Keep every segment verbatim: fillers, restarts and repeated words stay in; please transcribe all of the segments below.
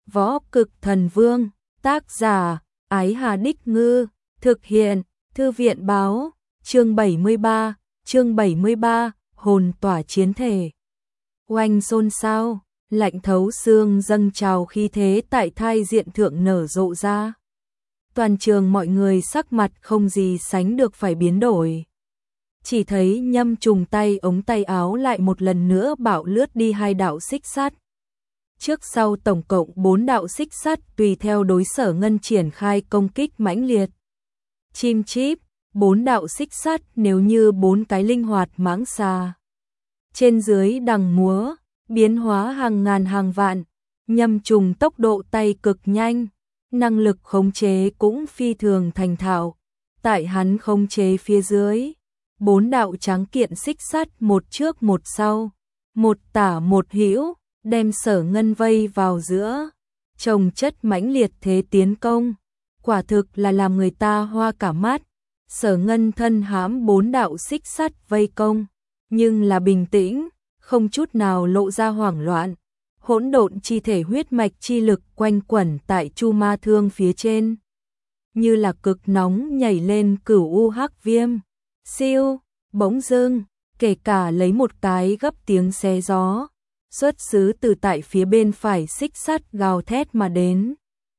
Võ Cực Thần Vương, tác giả, Ái Hà Đích Ngư, thực hiện, Thư viện báo, chương bảy mươi ba, chương bảy mươi ba, hồn tỏa chiến thể. Oanh xôn xao, lạnh thấu xương dâng trào khi thế tại thai diện thượng nở rộ ra. Toàn trường mọi người sắc mặt không gì sánh được phải biến đổi. Chỉ thấy Nhâm Trùng tay ống tay áo lại một lần nữa bạo lướt đi hai đạo xích sắt. Trước sau tổng cộng bốn đạo xích sắt tùy theo đối Sở Ngân triển khai công kích mãnh liệt. Chim chip, bốn đạo xích sắt nếu như bốn cái linh hoạt mãng xà. Trên dưới đằng múa, biến hóa hàng ngàn hàng vạn, Nhâm Trùng tốc độ tay cực nhanh, năng lực khống chế cũng phi thường thành thạo. Tại hắn khống chế phía dưới, bốn đạo tráng kiện xích sắt một trước một sau, một tả một hữu, đem Sở Ngân vây vào giữa, chồng chất mãnh liệt thế tiến công, quả thực là làm người ta hoa cả mắt. Sở Ngân thân hãm bốn đạo xích sắt vây công, nhưng là bình tĩnh, không chút nào lộ ra hoảng loạn. Hỗn độn chi thể huyết mạch chi lực quanh quẩn tại chu ma thương phía trên, như là cực nóng nhảy lên cửu u hắc viêm. Siêu, bỗng dưng, kể cả lấy một cái gấp tiếng xé gió, xuất xứ từ tại phía bên phải xích sắt gào thét mà đến.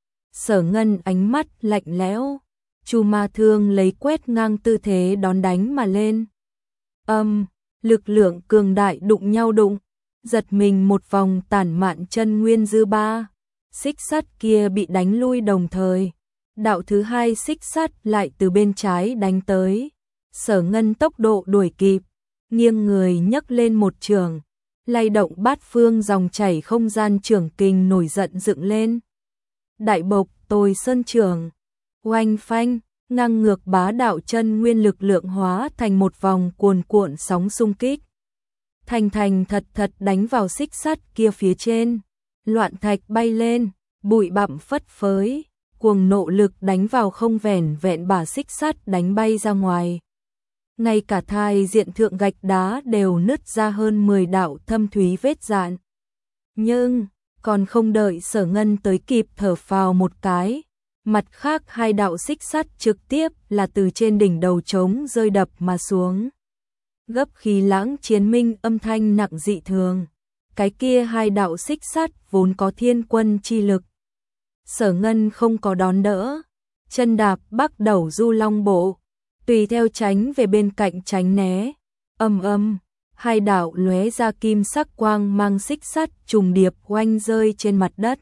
Sở Ngân ánh mắt lạnh lẽo, chu ma thương lấy quét ngang tư thế đón đánh mà lên. Âm, lực lượng cường đại đụng nhau đụng, giật mình một vòng tản mạn chân nguyên dư ba, xích sắt kia bị đánh lui đồng thời. Đạo thứ hai xích sắt lại từ bên trái đánh tới. Sở Ngân tốc độ đuổi kịp, nghiêng người nhấc lên một trường, lay động bát phương dòng chảy không gian trường kình nổi giận dựng lên. Đại bộc Tôi Sơn Trường, oanh phanh, ngang ngược bá đạo chân nguyên lực lượng hóa thành một vòng cuồn cuộn sóng xung kích. Thành thành thật thật đánh vào xích sắt kia phía trên, loạn thạch bay lên, bụi bặm phất phới, cuồng nộ lực đánh vào không vẻn vẹn bả xích sắt đánh bay ra ngoài. Ngay cả thai diện thượng gạch đá đều nứt ra hơn mười đạo thâm thúy vết dạn. Nhưng, còn không đợi Sở Ngân tới kịp thở phào một cái, mặt khác hai đạo xích sắt trực tiếp là từ trên đỉnh đầu trống rơi đập mà xuống. Gấp khí lãng chiến minh âm thanh nặng dị thường. Cái kia hai đạo xích sắt vốn có thiên quân chi lực. Sở Ngân không có đón đỡ, chân đạp bắc đầu du long bộ, tùy theo tránh về bên cạnh tránh né. Âm âm, hai đạo lóe ra kim sắc quang mang xích sắt trùng điệp oanh rơi trên mặt đất.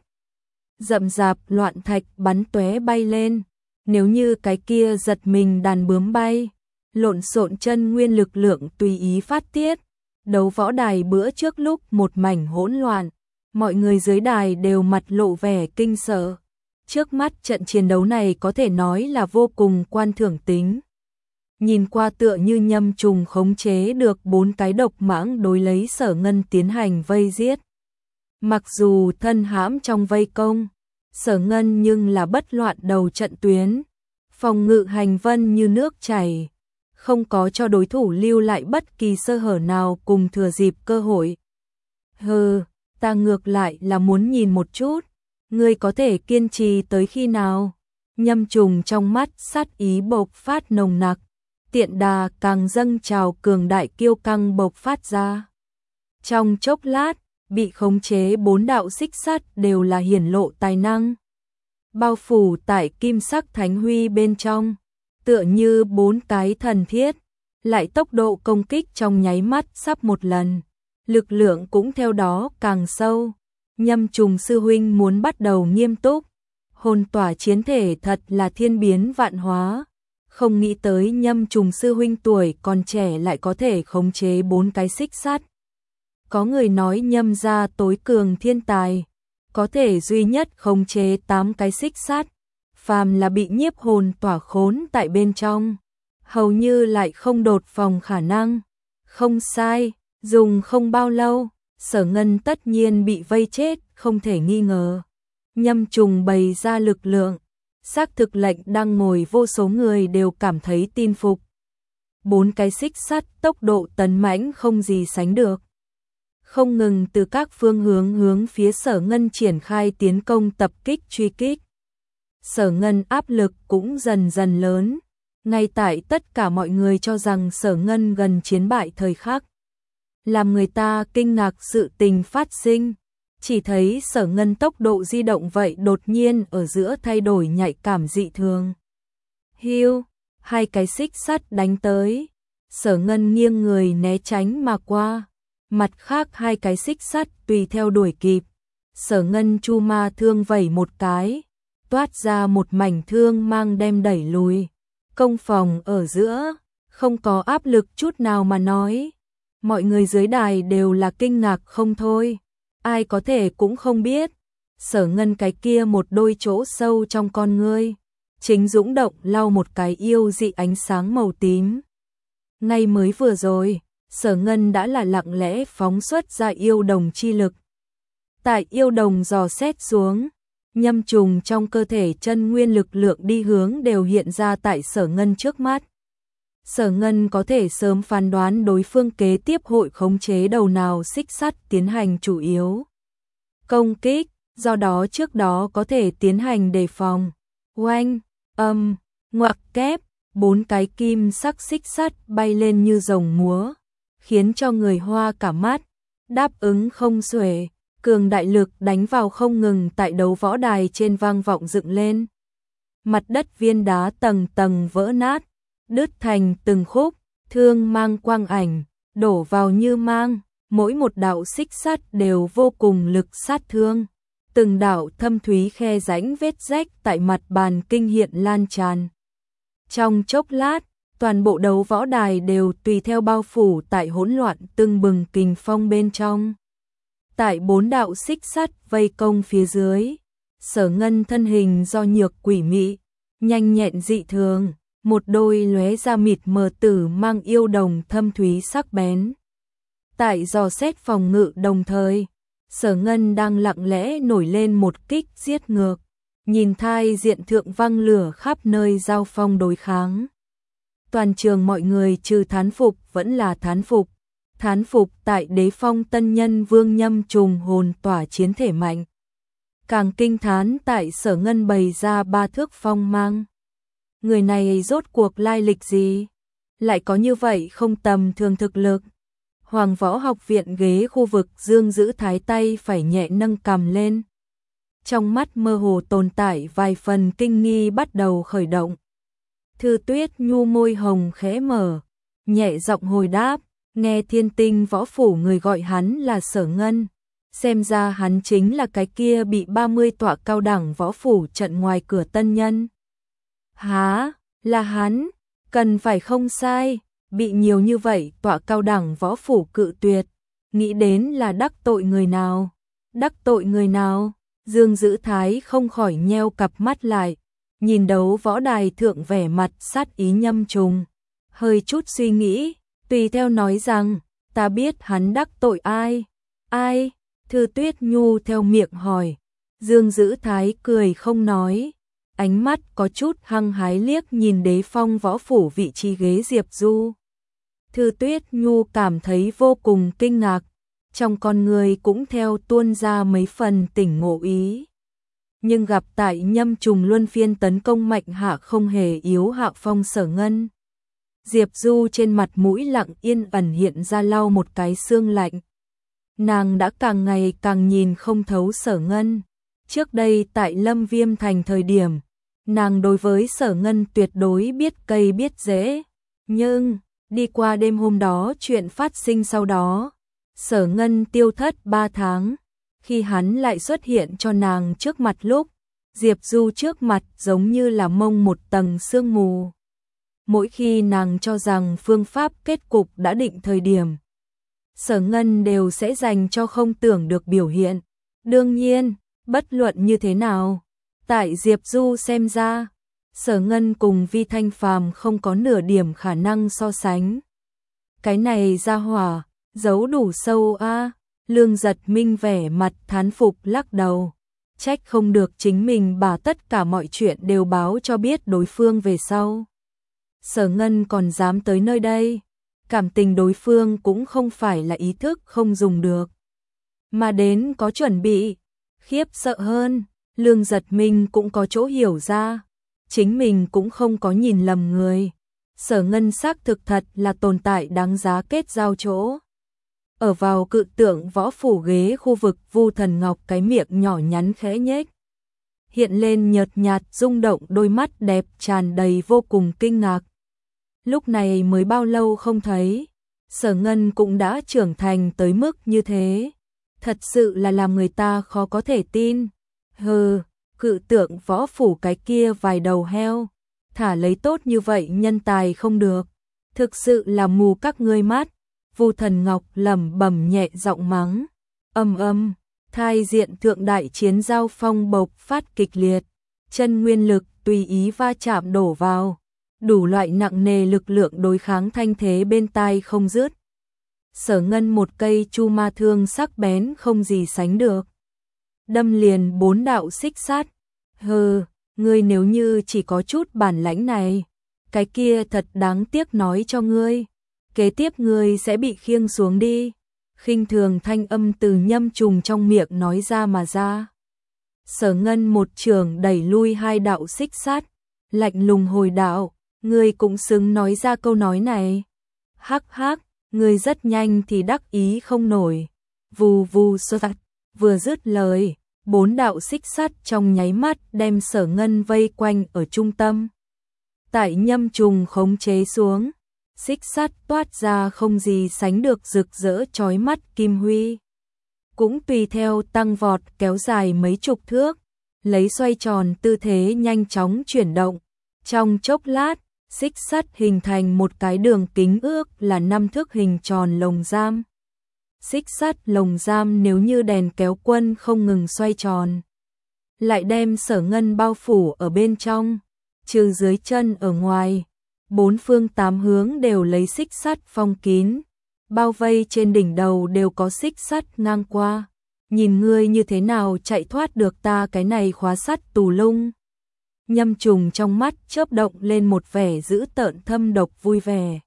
Rậm rạp loạn thạch bắn tóe bay lên, nếu như cái kia giật mình đàn bướm bay, lộn xộn chân nguyên lực lượng tùy ý phát tiết. Đấu võ đài bữa trước lúc một mảnh hỗn loạn, mọi người dưới đài đều mặt lộ vẻ kinh sợ. Trước mắt trận chiến đấu này có thể nói là vô cùng quan thưởng tính. Nhìn qua tựa như Nhâm Trùng khống chế được bốn cái độc mãng đối lấy Sở Ngân tiến hành vây giết. Mặc dù thân hãm trong vây công, Sở Ngân nhưng là bất loạn đầu trận tuyến, phòng ngự hành vân như nước chảy, không có cho đối thủ lưu lại bất kỳ sơ hở nào cùng thừa dịp cơ hội. Hừ, ta ngược lại là muốn nhìn một chút, ngươi có thể kiên trì tới khi nào? Nhâm Trùng trong mắt sát ý bộc phát nồng nặc, tiện đà càng dâng trào cường đại kiêu căng bộc phát ra. Trong chốc lát, bị khống chế bốn đạo xích sắt đều là hiển lộ tài năng. Bao phủ tại kim sắc thánh huy bên trong, tựa như bốn cái thần thiết, lại tốc độ công kích trong nháy mắt sắp một lần. Lực lượng cũng theo đó càng sâu. Nhâm Trùng sư huynh muốn bắt đầu nghiêm túc. Hồn tỏa chiến thể thật là thiên biến vạn hóa. Không nghĩ tới Nhâm Trùng sư huynh tuổi còn trẻ lại có thể khống chế bốn cái xích sắt. Có người nói Nhâm gia tối cường thiên tài, có thể duy nhất khống chế tám cái xích sắt, phàm là bị nhiếp hồn tỏa khốn tại bên trong, hầu như lại không đột phòng khả năng. Không sai, dùng không bao lâu, Sở Ngân tất nhiên bị vây chết, không thể nghi ngờ. Nhâm Trùng bày ra lực lượng, xác thực lệnh đang ngồi vô số người đều cảm thấy tin phục. Bốn cái xích sắt tốc độ tấn mãnh không gì sánh được. không ngừng từ các phương hướng hướng phía Sở Ngân triển khai tiến công tập kích truy kích. Sở Ngân áp lực cũng dần dần lớn, ngay tại tất cả mọi người cho rằng Sở Ngân gần chiến bại thời khắc. Làm người ta kinh ngạc sự tình phát sinh, chỉ thấy Sở Ngân tốc độ di động vậy đột nhiên ở giữa thay đổi nhạy cảm dị thường. Hiu, hai cái xích sắt đánh tới, Sở Ngân nghiêng người né tránh mà qua, mặt khác hai cái xích sắt tùy theo đuổi kịp. Sở Ngân chu ma thương vẩy một cái, toát ra một mảnh thương mang đem đẩy lùi. Công phòng ở giữa, không có áp lực chút nào mà nói. Mọi người dưới đài đều là kinh ngạc không thôi. Ai có thể cũng không biết. Sở Ngân cái kia một đôi chỗ sâu trong con ngươi. Chính dũng động lau một cái yêu dị ánh sáng màu tím. Ngay mới vừa rồi, Sở Ngân đã là lặng lẽ phóng xuất ra yêu đồng chi lực. Tại yêu đồng dò xét xuống, nhâm trùng trong cơ thể chân nguyên lực lượng đi hướng đều hiện ra tại Sở Ngân trước mắt. Sở Ngân có thể sớm phán đoán đối phương kế tiếp hội khống chế đầu nào xích sắt tiến hành chủ yếu công kích, do đó trước đó có thể tiến hành đề phòng. Oanh, âm, ngoặc kép, bốn cái kim sắc xích sắt bay lên như rồng múa, khiến cho người hoa cả mắt, đáp ứng không xuể. Cường đại lực đánh vào không ngừng tại đấu võ đài trên vang vọng dựng lên. Mặt đất viên đá tầng tầng vỡ nát, đứt thành từng khúc, thương mang quang ảnh, đổ vào như mang, mỗi một đạo xích sắt đều vô cùng lực sát thương. Từng đạo thâm thúy khe rãnh vết rách tại mặt bàn kinh hiện lan tràn. Trong chốc lát, toàn bộ đấu võ đài đều tùy theo bao phủ tại hỗn loạn tưng bừng kình phong bên trong. Tại bốn đạo xích sắt vây công phía dưới, Sở Ngân thân hình do nhược quỷ mị, nhanh nhẹn dị thường, một đôi lóe ra mịt mờ tử mang yêu đồng thâm thúy sắc bén. Tại dò xét phòng ngự đồng thời, Sở Ngân đang lặng lẽ nổi lên một kích giết ngược, nhìn thai diện thượng văng lửa khắp nơi giao phong đối kháng. Toàn trường mọi người trừ thán phục vẫn là thán phục. Thán phục tại đế phong tân nhân vương nhâm trùng hồn tỏa chiến thể mạnh. Càng kinh thán tại Sở Ngân bày ra ba thước phong mang. Người này rốt cuộc lai lịch gì? Lại có như vậy không tầm thường thực lực. Hoàng Võ Học Viện ghế khu vực Dương giữ thái tay phải nhẹ nâng cằm lên. Trong mắt mơ hồ tồn tại vài phần kinh nghi bắt đầu khởi động. Thư Tuyết nhu môi hồng khẽ mở, nhẹ giọng hồi đáp. Nghe Thiên Tinh Võ Phủ người gọi hắn là Sở Ngân, xem ra hắn chính là cái kia bị ba mươi tọa cao đẳng võ phủ trận ngoài cửa tân nhân. Hả, là hắn, cần phải không sai, bị nhiều như vậy tọa cao đẳng võ phủ cự tuyệt, nghĩ đến là đắc tội người nào, đắc tội người nào, Dương Dữ Thái không khỏi nheo cặp mắt lại, nhìn đấu võ đài thượng vẻ mặt sát ý nhâm trùng, hơi chút suy nghĩ. Tùy theo nói rằng, ta biết hắn đắc tội ai, ai, Thư Tuyết nhu theo miệng hỏi. Dương Dữ Thái cười không nói, ánh mắt có chút hăng hái liếc nhìn đế phong võ phủ vị trí ghế Diệp Du. Thư Tuyết nhu cảm thấy vô cùng kinh ngạc, trong con người cũng theo tuôn ra mấy phần tỉnh ngộ ý. Nhưng gặp tại nhâm trùng luân phiên tấn công mạnh hạ không hề yếu hạ phong Sở Ngân. Diệp Du trên mặt mũi lặng yên ẩn hiện ra lau một cái xương lạnh. Nàng đã càng ngày càng nhìn không thấu Sở Ngân. Trước đây tại Lâm Viêm Thành thời điểm, nàng đối với Sở Ngân tuyệt đối biết cây biết dễ. Nhưng, đi qua đêm hôm đó chuyện phát sinh sau đó, Sở Ngân tiêu thất ba tháng. Khi hắn lại xuất hiện cho nàng trước mặt lúc, Diệp Du trước mặt giống như là mông một tầng sương mù. Mỗi khi nàng cho rằng phương pháp kết cục đã định thời điểm, Sở Ngân đều sẽ dành cho không tưởng được biểu hiện. Đương nhiên, bất luận như thế nào, tại Diệp Du xem ra, Sở Ngân cùng Vi Thanh Phàm không có nửa điểm khả năng so sánh. Cái này ra hỏa, giấu đủ sâu a. Lương Giật Minh vẻ mặt thán phục lắc đầu, trách không được chính mình bà tất cả mọi chuyện đều báo cho biết đối phương về sau. Sở Ngân còn dám tới nơi đây, cảm tình đối phương cũng không phải là ý thức không dùng được. mà đến có chuẩn bị. Khiếp sợ hơn, Lương Giật Minh cũng có chỗ hiểu ra, chính mình cũng không có nhìn lầm người. Sở Ngân xác thực thật là tồn tại đáng giá kết giao chỗ. Ở vào cự tượng võ phủ ghế khu vực, Vu Thần Ngọc cái miệng nhỏ nhắn khẽ nhếch, hiện lên nhợt nhạt rung động, đôi mắt đẹp tràn đầy vô cùng kinh ngạc. Lúc này mới bao lâu không thấy, Sở Ngân cũng đã trưởng thành tới mức như thế, thật sự là làm người ta khó có thể tin. Hừ, cự tượng võ phủ cái kia vài đầu heo, thả lấy tốt như vậy nhân tài không được, thực sự là mù các ngươi mắt. Vu Thần Ngọc lẩm bẩm nhẹ giọng mắng. Âm âm, thai diện thượng đại chiến giao phong bộc phát kịch liệt, chân nguyên lực tùy ý va chạm đổ vào, đủ loại nặng nề lực lượng đối kháng thanh thế bên tai không dứt. Sở Ngân một cây chu ma thương sắc bén không gì sánh được, đâm liền bốn đạo xích sát. Hừ, ngươi nếu như chỉ có chút bản lãnh này, cái kia thật đáng tiếc nói cho ngươi, kế tiếp ngươi sẽ bị khiêng xuống đi. Khinh thường thanh âm từ Nhâm Trùng trong miệng nói ra mà ra. Sở Ngân một trường đẩy lui hai đạo xích sát, lạnh lùng hồi đạo, ngươi cũng xứng nói ra câu nói này. Hắc hắc, ngươi rất nhanh thì đắc ý không nổi. Vù vù sơ tạch, vừa dứt lời, bốn đạo xích sắt trong nháy mắt đem Sở Ngân vây quanh ở trung tâm. Tại Nhâm Trùng khống chế xuống, xích sắt toát ra không gì sánh được rực rỡ chói mắt kim huy, cũng tùy theo tăng vọt kéo dài mấy chục thước, lấy xoay tròn tư thế nhanh chóng chuyển động. Trong chốc lát, xích sắt hình thành một cái đường kính ước là năm thước hình tròn lồng giam. Xích sắt lồng giam nếu như đèn kéo quân không ngừng xoay tròn, lại đem Sở Ngân bao phủ ở bên trong, trừ dưới chân ở ngoài, bốn phương tám hướng đều lấy xích sắt phong kín, bao vây trên đỉnh đầu đều có xích sắt ngang qua. Nhìn ngươi như thế nào chạy thoát được ta cái này khóa sắt tù lung. Nhâm Trùng trong mắt chớp động lên một vẻ dữ tợn thâm độc vui vẻ.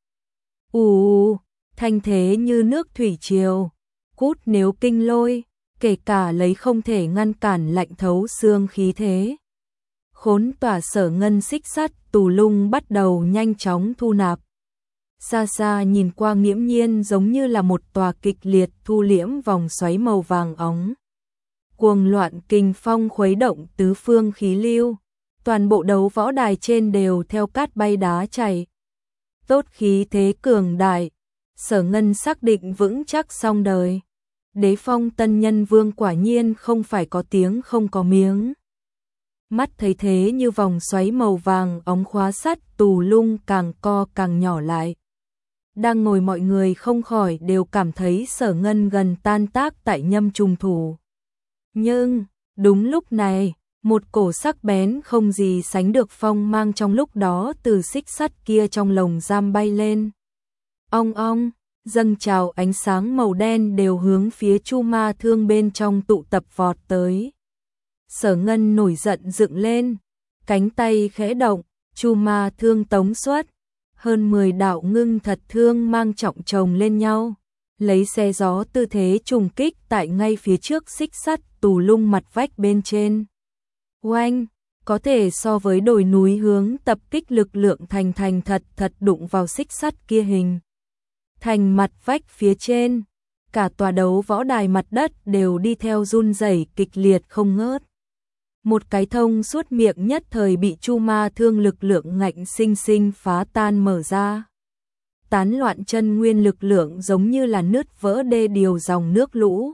Ù, thanh thế như nước thủy triều, cút nếu kinh lôi, kể cả lấy không thể ngăn cản lạnh thấu xương khí thế. Khốn tỏa Sở Ngân xích sắt tù lung bắt đầu nhanh chóng thu nạp. Xa xa nhìn qua nghiễm nhiên giống như là một tòa kịch liệt thu liễm vòng xoáy màu vàng óng. Cuồng loạn kình phong khuấy động tứ phương khí lưu, toàn bộ đấu võ đài trên đều theo cát bay đá chảy. Tốt khí thế cường đại, Sở Ngân xác định vững chắc xong đời. Đế Phong tân nhân vương quả nhiên không phải có tiếng không có miếng. Mắt thấy thế như vòng xoáy màu vàng óng khóa sắt tù lung càng co càng nhỏ lại. Đang ngồi mọi người không khỏi đều cảm thấy Sở Ngân gần tan tác tại Nhâm Trùng thủ. Nhưng, đúng lúc này, một cổ sắc bén không gì sánh được phong mang trong lúc đó từ xích sắt kia trong lồng giam bay lên. Ong ong, dâng trào ánh sáng màu đen đều hướng phía chu ma thương bên trong tụ tập vọt tới. Sở Ngân nổi giận dựng lên, cánh tay khẽ động, chu ma thương tống xuất, hơn mười đạo ngưng thật thương mang trọng chồng lên nhau, lấy xe gió tư thế trùng kích tại ngay phía trước xích sắt tù lung mặt vách bên trên. Oanh, có thể so với đồi núi hướng tập kích lực lượng thành thành thật thật đụng vào xích sắt kia hình thành mặt vách phía trên, cả tòa đấu võ đài mặt đất đều đi theo run rẩy kịch liệt không ngớt. Một cái thông suốt miệng nhất thời bị chu ma thương lực lượng ngạnh sinh sinh phá tan mở ra. Tán loạn chân nguyên lực lượng giống như là nứt vỡ đê điều dòng nước lũ.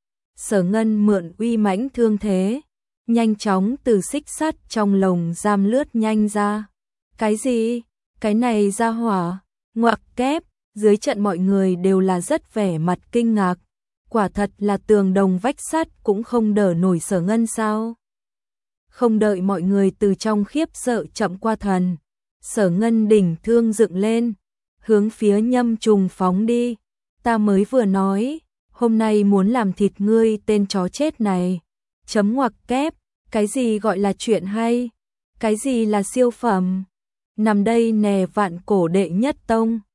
Sở Ngân mượn uy mãnh thương thế, nhanh chóng từ xích sắt trong lồng giam lướt nhanh ra. Cái gì? Cái này ra hỏa, ngoặc kép, dưới trận mọi người đều là rất vẻ mặt kinh ngạc. Quả thật là tường đồng vách sắt cũng không đỡ nổi Sở Ngân sao? Không đợi mọi người từ trong khiếp sợ chậm qua thần, Sở Ngân đỉnh thương dựng lên, hướng phía Nhâm Trùng phóng đi. Ta mới vừa nói, hôm nay muốn làm thịt ngươi tên chó chết này. Chấm ngoặc kép, cái gì gọi là chuyện hay? Cái gì là siêu phẩm? Nằm đây nè vạn cổ đệ nhất tông.